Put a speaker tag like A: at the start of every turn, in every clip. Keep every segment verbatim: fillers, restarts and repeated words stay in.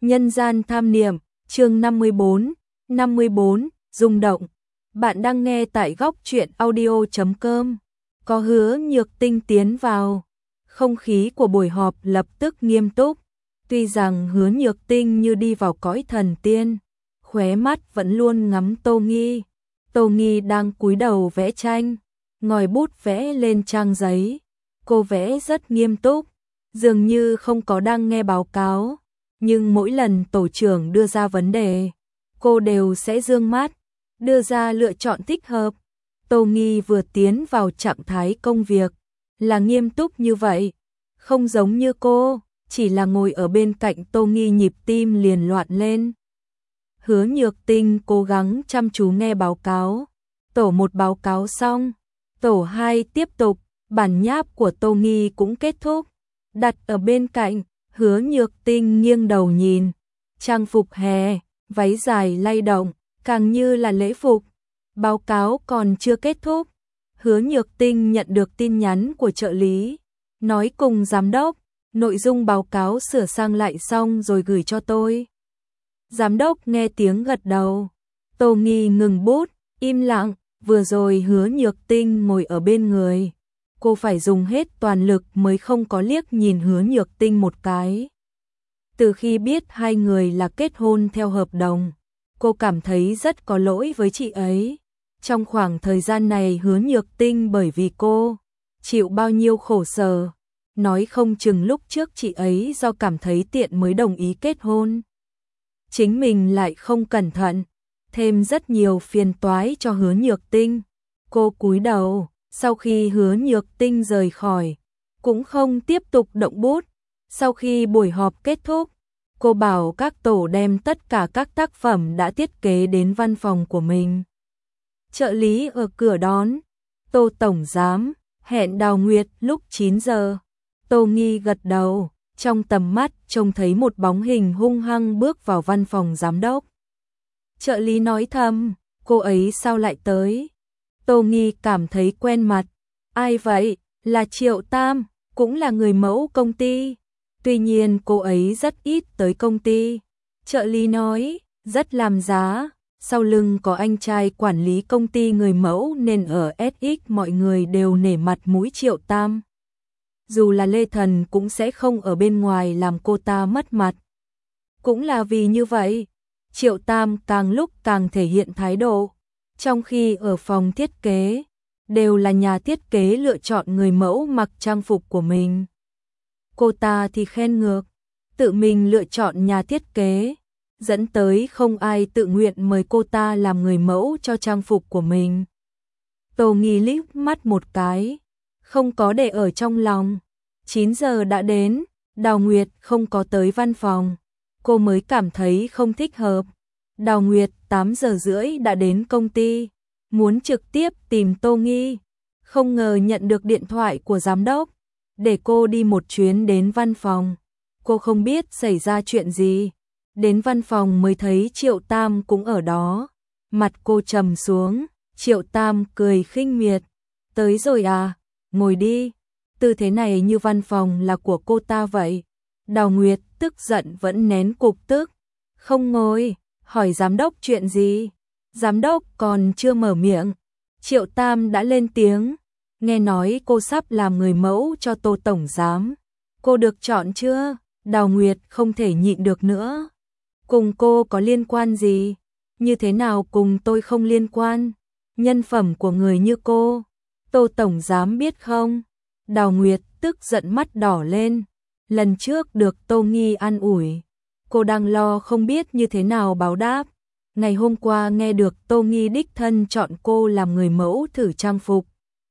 A: Nhân gian tham niệm, chương năm mươi bốn, năm mươi bốn, rung động. Bạn đang nghe tại góc truyện audio chấm com. Có Hứa Nhược Tinh tiến vào. Không khí của buổi họp lập tức nghiêm túc. Tuy rằng Hứa Nhược Tinh như đi vào cõi thần tiên, khóe mắt vẫn luôn ngắm Tô Nghi. Tô Nghi đang cúi đầu vẽ tranh, ngòi bút vẽ lên trang giấy. Cô vẽ rất nghiêm túc, dường như không có đang nghe báo cáo. Nhưng mỗi lần tổ trưởng đưa ra vấn đề, cô đều sẽ dương mắt, đưa ra lựa chọn thích hợp. Tô Nghi vừa tiến vào trạng thái công việc, là nghiêm túc như vậy, không giống như cô, chỉ là ngồi ở bên cạnh Tô Nghi nhịp tim liền loạn lên. Hứa Nhược Tinh cố gắng chăm chú nghe báo cáo, tổ một báo cáo xong, tổ hai tiếp tục, bản nháp của Tô Nghi cũng kết thúc, đặt ở bên cạnh. Hứa Nhược Tinh nghiêng đầu nhìn, trang phục hè, váy dài lay động, càng như là lễ phục. Báo cáo còn chưa kết thúc, Hứa Nhược Tinh nhận được tin nhắn của trợ lý, nói cùng giám đốc, nội dung báo cáo sửa sang lại xong rồi gửi cho tôi. Giám đốc nghe tiếng gật đầu, Tô Nghi ngừng bút, im lặng, vừa rồi Hứa Nhược Tinh ngồi ở bên người. Cô phải dùng hết toàn lực mới không có liếc nhìn Hứa Nhược Tinh một cái. Từ khi biết hai người là kết hôn theo hợp đồng, cô cảm thấy rất có lỗi với chị ấy. Trong khoảng thời gian này Hứa Nhược Tinh bởi vì cô chịu bao nhiêu khổ sở, nói không chừng lúc trước chị ấy do cảm thấy tiện mới đồng ý kết hôn. Chính mình lại không cẩn thận, thêm rất nhiều phiền toái cho Hứa Nhược Tinh. Cô cúi đầu. Sau khi Hứa Nhược Tinh rời khỏi, cũng không tiếp tục động bút. Sau khi buổi họp kết thúc, cô bảo các tổ đem tất cả các tác phẩm đã thiết kế đến văn phòng của mình. Trợ lý ở cửa đón, Tô Tổng Giám, hẹn Đào Nguyệt lúc chín giờ. Tô Nghi gật đầu, trong tầm mắt trông thấy một bóng hình hung hăng bước vào văn phòng giám đốc. Trợ lý nói thầm, cô ấy sao lại tới? Tô Nghi cảm thấy quen mặt. Ai vậy? Là Triệu Tam, cũng là người mẫu công ty. Tuy nhiên cô ấy rất ít tới công ty. Trợ lý nói, rất làm giá. Sau lưng có anh trai quản lý công ty người mẫu nên ở ét ích mọi người đều nể mặt mũi Triệu Tam. Dù là Lê Thần cũng sẽ không ở bên ngoài làm cô ta mất mặt. Cũng là vì như vậy, Triệu Tam càng lúc càng thể hiện thái độ. Trong khi ở phòng thiết kế, đều là nhà thiết kế lựa chọn người mẫu mặc trang phục của mình. Cô ta thì khen ngược, tự mình lựa chọn nhà thiết kế, dẫn tới không ai tự nguyện mời cô ta làm người mẫu cho trang phục của mình. Tô Nghi liếc mắt một cái, không có để ở trong lòng. chín giờ đã đến, Đào Nguyệt không có tới văn phòng, cô mới cảm thấy không thích hợp. Đào Nguyệt tám giờ rưỡi đã đến công ty, muốn trực tiếp tìm Tô Nghi, không ngờ nhận được điện thoại của giám đốc, để cô đi một chuyến đến văn phòng. Cô không biết xảy ra chuyện gì, đến văn phòng mới thấy Triệu Tam cũng ở đó, mặt cô trầm xuống, Triệu Tam cười khinh miệt, tới rồi à, ngồi đi, tư thế này như văn phòng là của cô ta vậy. Đào Nguyệt tức giận vẫn nén cục tức, không ngồi. Hỏi giám đốc chuyện gì? Giám đốc còn chưa mở miệng, Triệu Tam đã lên tiếng, nghe nói cô sắp làm người mẫu cho Tô Tổng Giám. Cô được chọn chưa? Đào Nguyệt không thể nhịn được nữa. Cùng cô có liên quan gì? Như thế nào cùng tôi không liên quan? Nhân phẩm của người như cô, Tô Tổng Giám biết không? Đào Nguyệt tức giận mắt đỏ lên. Lần trước được Tô Nghi an ủi, cô đang lo không biết như thế nào báo đáp. Ngày hôm qua nghe được Tô Nghi đích thân chọn cô làm người mẫu thử trang phục,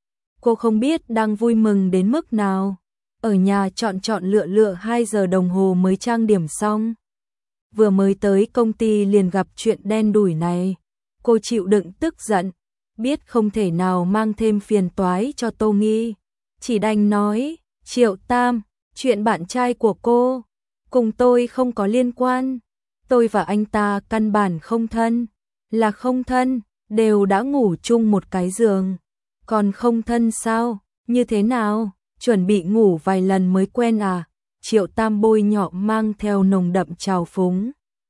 A: cô không biết đang vui mừng đến mức nào. Ở nhà chọn chọn lựa lựa hai giờ đồng hồ mới trang điểm xong. Vừa mới tới công ty liền gặp chuyện đen đủi này. Cô chịu đựng tức giận, biết không thể nào mang thêm phiền toái cho Tô Nghi, chỉ đành nói, Triệu Tam, chuyện bạn trai của cô cùng tôi không có liên quan. Tôi và anh ta căn bản không thân, là không thân, đều đã ngủ chung một cái giường. Còn không thân sao? Như thế nào? Chuẩn bị ngủ vài lần mới quen à? Triệu Tam bôi nhọ mang theo nồng đậm trào phúng.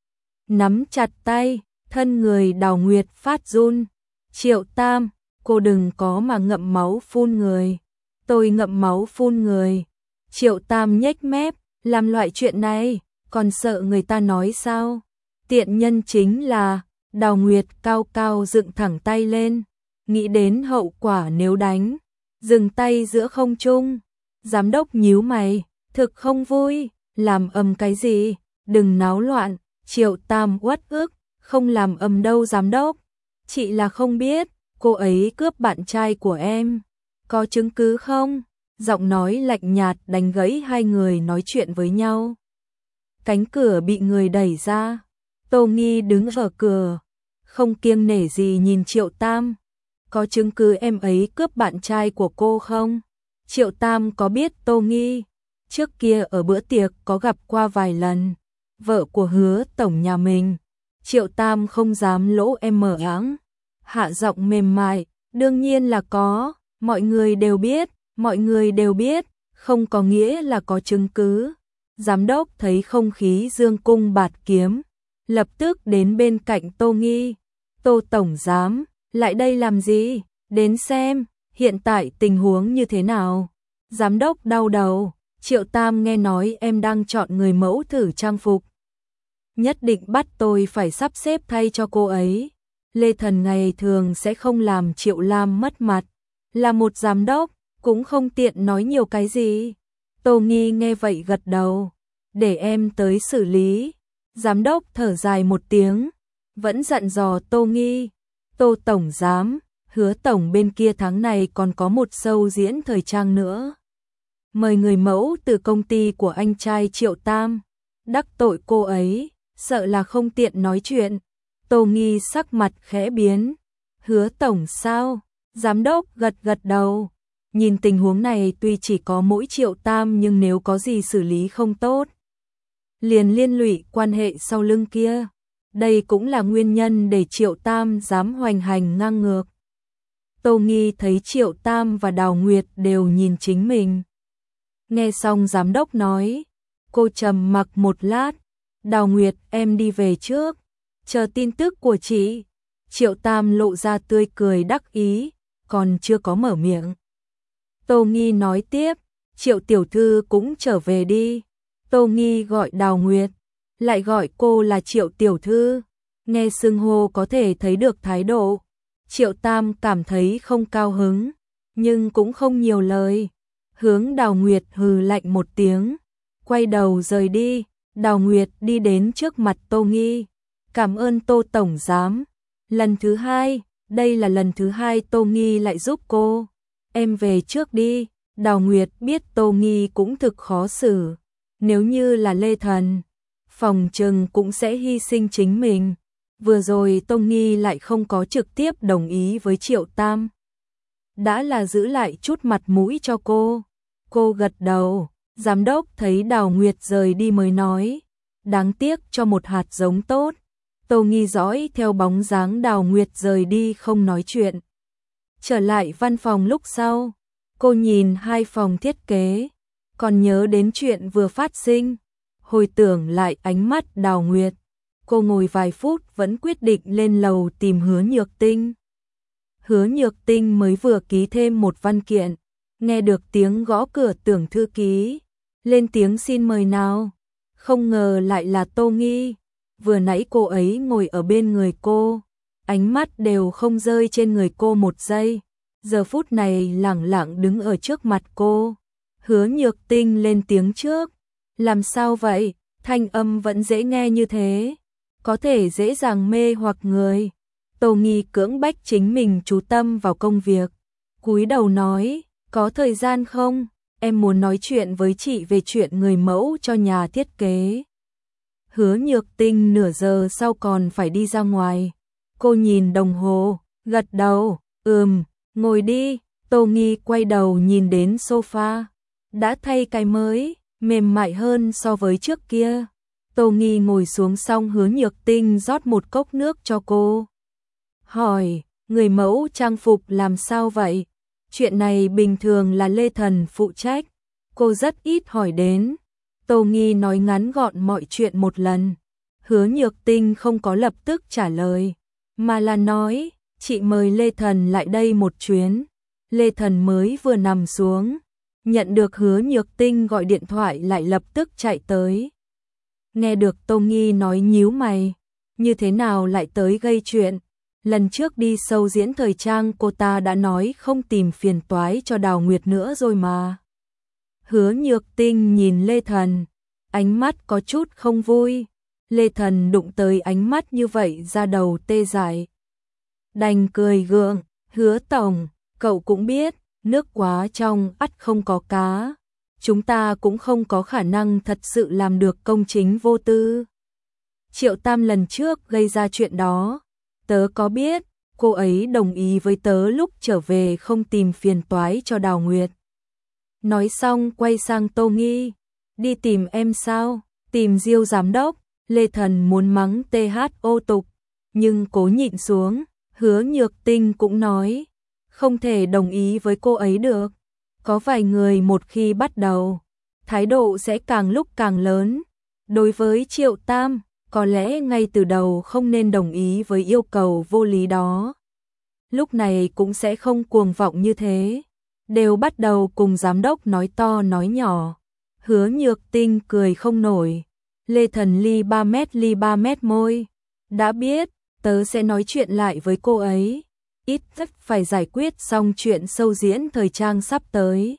A: Nắm chặt tay, thân người Đào Nguyệt phát run. Triệu Tam, cô đừng có mà ngậm máu phun người. Tôi ngậm máu phun người. Triệu Tam nhếch mép, làm loại chuyện này, còn sợ người ta nói sao? Tiện nhân chính là, Đào Nguyệt cao cao dựng thẳng tay lên, nghĩ đến hậu quả nếu đánh, dừng tay giữa không trung. Giám đốc nhíu mày, thực không vui, làm ầm cái gì, đừng náo loạn. Triệu Tam uất ức, không làm ầm đâu giám đốc, chị là không biết, cô ấy cướp bạn trai của em, có chứng cứ không? Giọng nói lạnh nhạt đánh gãy hai người nói chuyện với nhau. Cánh cửa bị người đẩy ra, Tô Nghi đứng ở cửa, không kiêng nể gì nhìn Triệu Tam. Có chứng cứ em ấy cướp bạn trai của cô không? Triệu Tam có biết Tô Nghi, trước kia ở bữa tiệc có gặp qua vài lần, vợ của Hứa tổng nhà mình. Triệu Tam không dám lỗ em mở áng, hạ giọng mềm mại, đương nhiên là có, mọi người đều biết, mọi người đều biết, không có nghĩa là có chứng cứ. Giám đốc thấy không khí dương cung bạt kiếm, lập tức đến bên cạnh Tô Nghi. Tô tổng giám, lại đây làm gì? Đến xem, hiện tại tình huống như thế nào? Giám đốc đau đầu, Triệu Tam nghe nói em đang chọn người mẫu thử trang phục. Nhất định bắt tôi phải sắp xếp thay cho cô ấy. Lê Thần ngày thường sẽ không làm Triệu Lam mất mặt, là một giám đốc, cũng không tiện nói nhiều cái gì. Tô Nghi nghe vậy gật đầu, để em tới xử lý. Giám đốc thở dài một tiếng, vẫn dặn dò Tô Nghi, Tô tổng giám, Hứa tổng bên kia tháng này còn có một show diễn thời trang nữa. Mời người mẫu từ công ty của anh trai Triệu Tam, đắc tội cô ấy, sợ là không tiện nói chuyện. Tô Nghi sắc mặt khẽ biến, Hứa tổng sao? Giám đốc gật gật đầu, nhìn tình huống này tuy chỉ có mỗi Triệu Tam nhưng nếu có gì xử lý không tốt, liền liên lụy quan hệ sau lưng kia. Đây cũng là nguyên nhân để Triệu Tam dám hoành hành ngang ngược. Tô Nghi thấy Triệu Tam và Đào Nguyệt đều nhìn chính mình. Nghe xong giám đốc nói, cô trầm mặc một lát, Đào Nguyệt em đi về trước, chờ tin tức của chị. Triệu Tam lộ ra tươi cười đắc ý, còn chưa có mở miệng. Tô Nghi nói tiếp, Triệu tiểu thư cũng trở về đi. Tô Nghi gọi Đào Nguyệt, lại gọi cô là Triệu tiểu thư, nghe xưng hô có thể thấy được thái độ. Triệu Tam cảm thấy không cao hứng, nhưng cũng không nhiều lời, hướng Đào Nguyệt hừ lạnh một tiếng, quay đầu rời đi. Đào Nguyệt đi đến trước mặt Tô Nghi, cảm ơn Tô tổng giám. Lần thứ hai, đây là lần thứ hai Tô Nghi lại giúp cô. Em về trước đi. Đào Nguyệt biết Tô Nghi cũng thực khó xử, nếu như là Lê Thần, phòng trừng cũng sẽ hy sinh chính mình. Vừa rồi Tô Nghi lại không có trực tiếp đồng ý với Triệu Tam, đã là giữ lại chút mặt mũi cho cô. Cô gật đầu. Giám đốc thấy Đào Nguyệt rời đi mới nói, đáng tiếc cho một hạt giống tốt. Tô Nghi dõi theo bóng dáng Đào Nguyệt rời đi không nói chuyện. Trở lại văn phòng lúc sau, cô nhìn hai phòng thiết kế, còn nhớ đến chuyện vừa phát sinh, hồi tưởng lại ánh mắt Đào Nguyệt. Cô ngồi vài phút vẫn quyết định lên lầu tìm Hứa Nhược Tinh. Hứa Nhược Tinh mới vừa ký thêm một văn kiện, nghe được tiếng gõ cửa Tưởng thư ký, lên tiếng xin mời nào. Không ngờ lại là Tô Nghi. Vừa nãy cô ấy ngồi ở bên người cô, ánh mắt đều không rơi trên người cô một giây, giờ phút này lẳng lặng đứng ở trước mặt cô. Hứa Nhược Tinh lên tiếng trước, làm sao vậy? Thanh âm vẫn dễ nghe như thế, có thể dễ dàng mê hoặc người. Tô Nghi cưỡng bách chính mình chú tâm vào công việc, cúi đầu nói, có thời gian không? Em muốn nói chuyện với chị về chuyện người mẫu cho nhà thiết kế. Hứa Nhược Tinh nửa giờ sau còn phải đi ra ngoài. Cô nhìn đồng hồ, gật đầu, ừm, ngồi đi. Tô Nghi quay đầu nhìn đến sofa, đã thay cái mới, mềm mại hơn so với trước kia. Tô Nghi ngồi xuống xong Hứa Nhược Tinh rót một cốc nước cho cô. Hỏi, người mẫu trang phục làm sao vậy? Chuyện này bình thường là Lê Thần phụ trách, cô rất ít hỏi đến. Tô Nghi nói ngắn gọn mọi chuyện một lần. Hứa Nhược Tinh không có lập tức trả lời, mà là nói, chị mời Lê Thần lại đây một chuyến. Lê Thần mới vừa nằm xuống, nhận được Hứa Nhược Tinh gọi điện thoại lại lập tức chạy tới. Nghe được Tô Nghi nói nhíu mày, như thế nào lại tới gây chuyện? Lần trước đi show diễn thời trang cô ta đã nói không tìm phiền toái cho Đào Nguyệt nữa rồi mà. Hứa Nhược Tinh nhìn Lê Thần, ánh mắt có chút không vui. Lê Thần đụng tới ánh mắt như vậy ra đầu tê dại. Đành cười gượng, Hứa tổng, cậu cũng biết, nước quá trong ắt không có cá. Chúng ta cũng không có khả năng thật sự làm được công chính vô tư. Triệu Tam lần trước gây ra chuyện đó, tớ có biết, cô ấy đồng ý với tớ lúc trở về không tìm phiền toái cho Đào Nguyệt. Nói xong quay sang Tô Nghi, đi tìm em sao, tìm Diêu giám đốc. Lê Thần muốn mắng tê hát ô tục, nhưng cố nhịn xuống. Hứa Nhược Tinh cũng nói, không thể đồng ý với cô ấy được. Có vài người một khi bắt đầu, thái độ sẽ càng lúc càng lớn. Đối với Triệu Tam, có lẽ ngay từ đầu không nên đồng ý với yêu cầu vô lý đó. Lúc này cũng sẽ không cuồng vọng như thế. Đều bắt đầu cùng giám đốc nói to nói nhỏ. Hứa Nhược Tinh cười không nổi. Lê Thần ly ba mét ly ba mét môi. Đã biết, tớ sẽ nói chuyện lại với cô ấy. Ít nhất phải giải quyết xong chuyện show diễn thời trang sắp tới.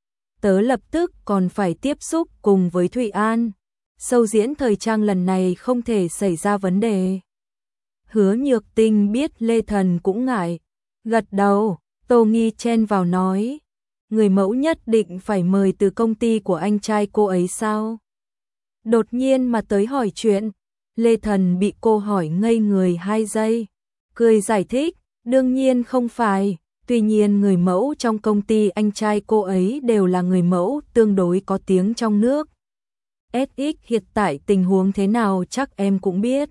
A: Tớ lập tức còn phải tiếp xúc cùng với Thụy An. Show diễn thời trang lần này không thể xảy ra vấn đề. Hứa Nhược Tinh biết Lê Thần cũng ngại. Gật đầu, Tô Nghi chen vào nói. Người mẫu nhất định phải mời từ công ty của anh trai cô ấy sao? Đột nhiên mà tới hỏi chuyện. Lê Thần bị cô hỏi ngây người hai giây. Cười giải thích, đương nhiên không phải. Tuy nhiên người mẫu trong công ty anh trai cô ấy đều là người mẫu tương đối có tiếng trong nước. ét ích hiện tại tình huống thế nào chắc em cũng biết.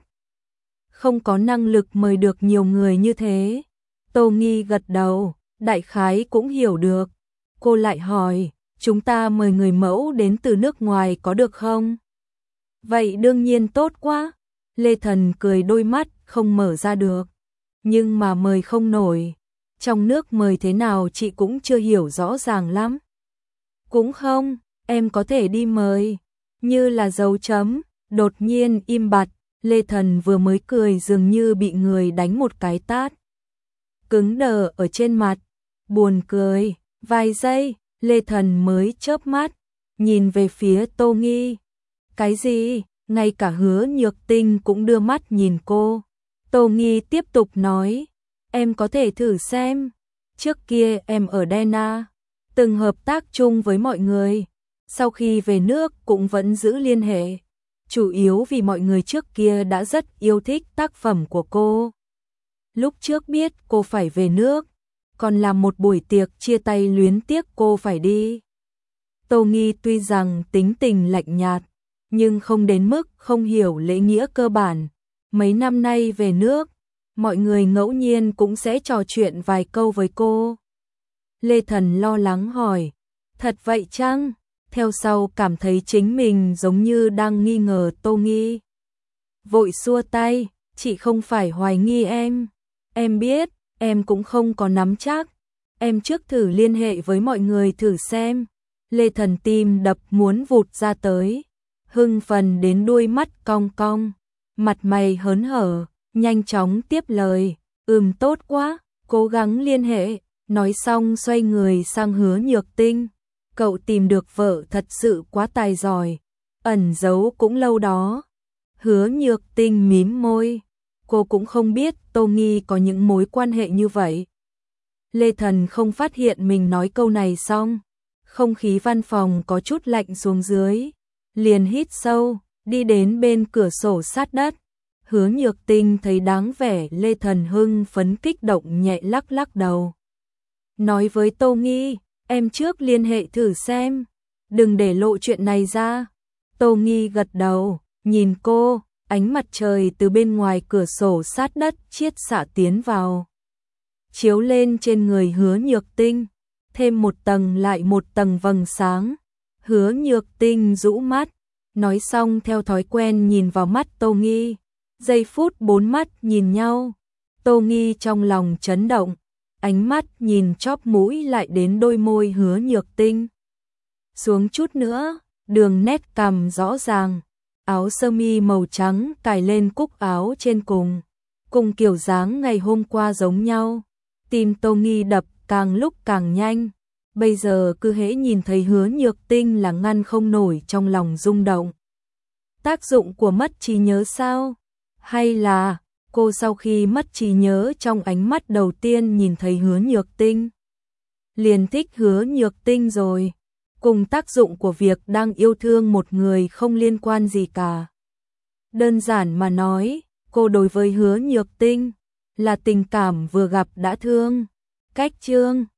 A: Không có năng lực mời được nhiều người như thế. Tô Nghi gật đầu, đại khái cũng hiểu được. Cô lại hỏi, chúng ta mời người mẫu đến từ nước ngoài có được không? Vậy đương nhiên tốt quá. Lê Thần cười đôi mắt không mở ra được. Nhưng mà mời không nổi. Trong nước mời thế nào chị cũng chưa hiểu rõ ràng lắm. Cũng không, em có thể đi mời. Như là dấu chấm, đột nhiên im bặt. Lê Thần vừa mới cười dường như bị người đánh một cái tát. Cứng đờ ở trên mặt. Buồn cười, vài giây, Lê Thần mới chớp mắt. Nhìn về phía Tô Nghi. Cái gì? Ngay cả Hứa Nhược Tinh cũng đưa mắt nhìn cô. Tô Nghi tiếp tục nói. Em có thể thử xem. Trước kia em ở Dena, từng hợp tác chung với mọi người. Sau khi về nước cũng vẫn giữ liên hệ. Chủ yếu vì mọi người trước kia đã rất yêu thích tác phẩm của cô. Lúc trước biết cô phải về nước, còn làm một buổi tiệc chia tay luyến tiếc cô phải đi. Tô Nghi tuy rằng tính tình lạnh nhạt, nhưng không đến mức không hiểu lễ nghĩa cơ bản. Mấy năm nay về nước, mọi người ngẫu nhiên cũng sẽ trò chuyện vài câu với cô. Lê Thần lo lắng hỏi, thật vậy chăng? Theo sau cảm thấy chính mình giống như đang nghi ngờ Tô Nghi. Vội xua tay, chị không phải hoài nghi em. Em biết, em cũng không có nắm chắc. Em trước thử liên hệ với mọi người thử xem. Lê Thần tim đập muốn vụt ra tới. Hưng phấn đến đuôi mắt cong cong. Mặt mày hớn hở, nhanh chóng tiếp lời. Ừm tốt quá, cố gắng liên hệ. Nói xong xoay người sang Hứa Nhược Tinh. Cậu tìm được vợ thật sự quá tài giỏi. Ẩn giấu cũng lâu đó. Hứa Nhược Tinh mím môi. Cô cũng không biết Tô Nghi có những mối quan hệ như vậy. Lê Thần không phát hiện mình nói câu này xong. Không khí văn phòng có chút lạnh xuống dưới. Liền hít sâu, đi đến bên cửa sổ sát đất. Hứa Nhược Tinh thấy đáng vẻ Lê Thần hưng phấn kích động nhẹ lắc lắc đầu. Nói với Tô Nghi, em trước liên hệ thử xem. Đừng để lộ chuyện này ra. Tô Nghi gật đầu, nhìn cô, ánh mặt trời từ bên ngoài cửa sổ sát đất chiết xạ tiến vào. Chiếu lên trên người Hứa Nhược Tinh, thêm một tầng lại một tầng vầng sáng. Hứa Nhược Tinh rũ mắt, Nói xong theo thói quen nhìn vào mắt Tô Nghi. Giây phút bốn mắt nhìn nhau, Tô Nghi trong lòng chấn động, ánh mắt nhìn chóp mũi lại đến đôi môi Hứa Nhược Tinh. Xuống chút nữa, đường nét cằm rõ ràng, áo sơ mi màu trắng cài lên cúc áo trên cùng, cùng kiểu dáng ngày hôm qua giống nhau. Tim Tô Nghi đập càng lúc càng nhanh, bây giờ cứ hễ nhìn thấy Hứa Nhược Tinh là ngăn không nổi trong lòng rung động. Tác dụng của mất trí nhớ sao? Hay là cô sau khi mất trí nhớ trong ánh mắt đầu tiên nhìn thấy Hứa Nhược Tinh liền thích Hứa Nhược Tinh rồi? Cùng tác dụng của việc đang yêu thương một người không liên quan gì cả. Đơn giản mà nói, cô đối với Hứa Nhược Tinh là tình cảm vừa gặp đã thương. Cách chương